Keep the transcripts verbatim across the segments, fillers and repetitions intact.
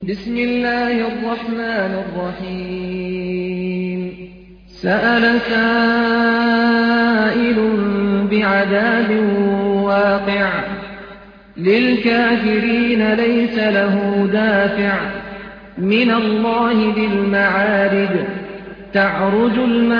بسم الله الرحمن الرحيم سأل سائل بعذاب واقع للكافرين ليس له دافع من الله ذي المعارج تعرج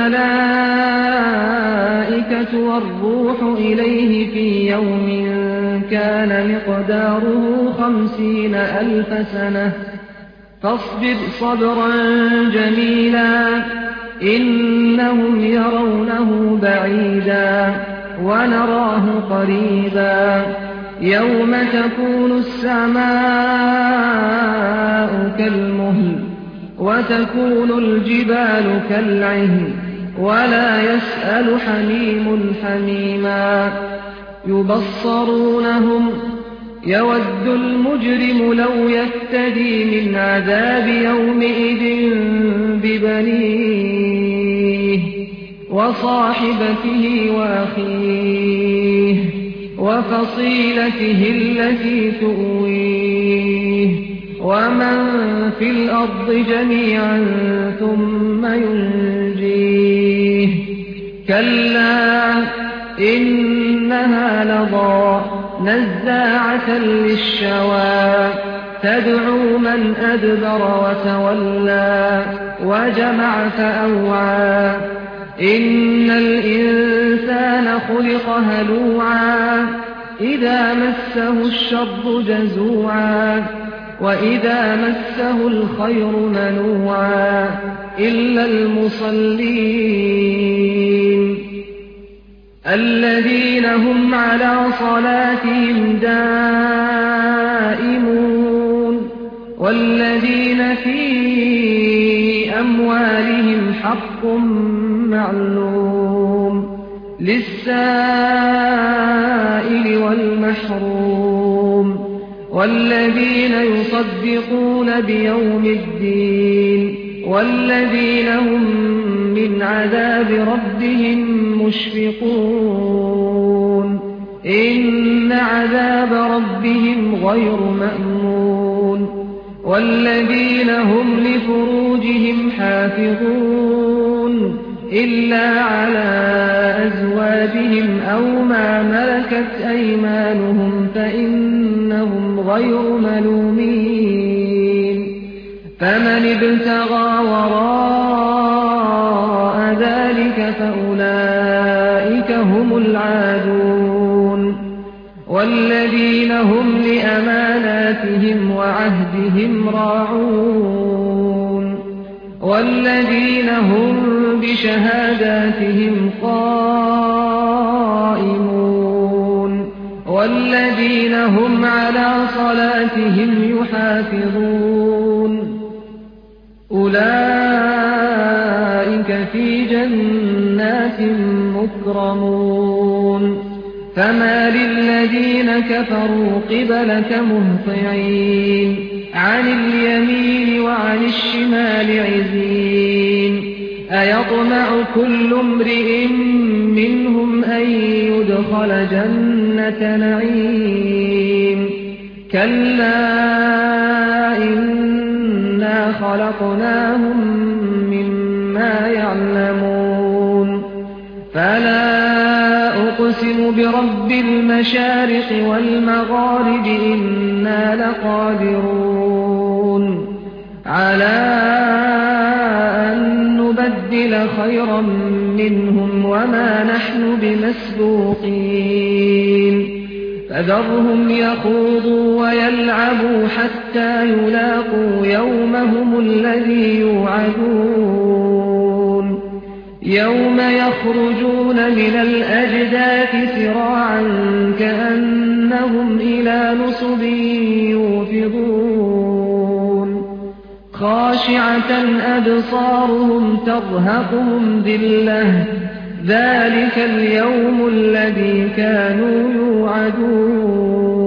الملائكة والروح إليه في يوم كان مقداره خمسين ألف سنة فاصبر صبرا جميلا إنهم يرونه بعيدا ونراه قريبا يوم تكون السماء كالمهل وتكون الجبال كالعهن ولا يسأل حميم حميما يبصرونهم يود المجرم لو يفتدي من عذاب يومئذ ببنيه وصاحبته وأخيه وفصيلته التي تؤويه ومن في الأرض جميعا ثم ينجيه كلا إنها لظى نزاعة للشوى تدعو من أدبر وتولى وجمع فأوعى إن الإنسان خلق هلوعا إذا مسه الشر جزوعا وإذا مسه الخير منوعا إلا المصلين الذين هم على صلاتهم دائمون والذين في أموالهم حق معلوم للسائل والمحروم والذين يصدقون بيوم الدين والذين هم من عذاب ربهم مشفقون إن عذاب ربهم غير مأمون والذين هم لفروجهم حافظون إلا على أزواجهم أو ما ملكت أيمانهم فإنهم غير ملومين فمن ابتغى وراء ذلك فأولئك هم العادون والذين هم لأماناتهم وعهدهم راعون والذين هم بشهاداتهم قائمون والذين هم على صلاتهم يحافظون أولئك في جنات مكرمون فما للذين كفروا قبلك مهطعين عن اليمين وعن الشمال عزين أيطمع كل امرئ منهم أن يدخل جنة نعيم كلا إنا خلقناهم مما يعلمون فلا أقسم برب المشارق والمغارب إنا لقادرون على أن نبدل خيرا منهم وما نحن بمسبوقين فذرهم يخوضوا ويلعبوا حتى يلاقوا يومهم الذي يوعدون يوم يخرجون من الأجداث سراعا كأنهم إلى نصب يوفضون خاشعة أبصارهم ترهقهم ذلة ذلك اليوم الذي كانوا يوعدون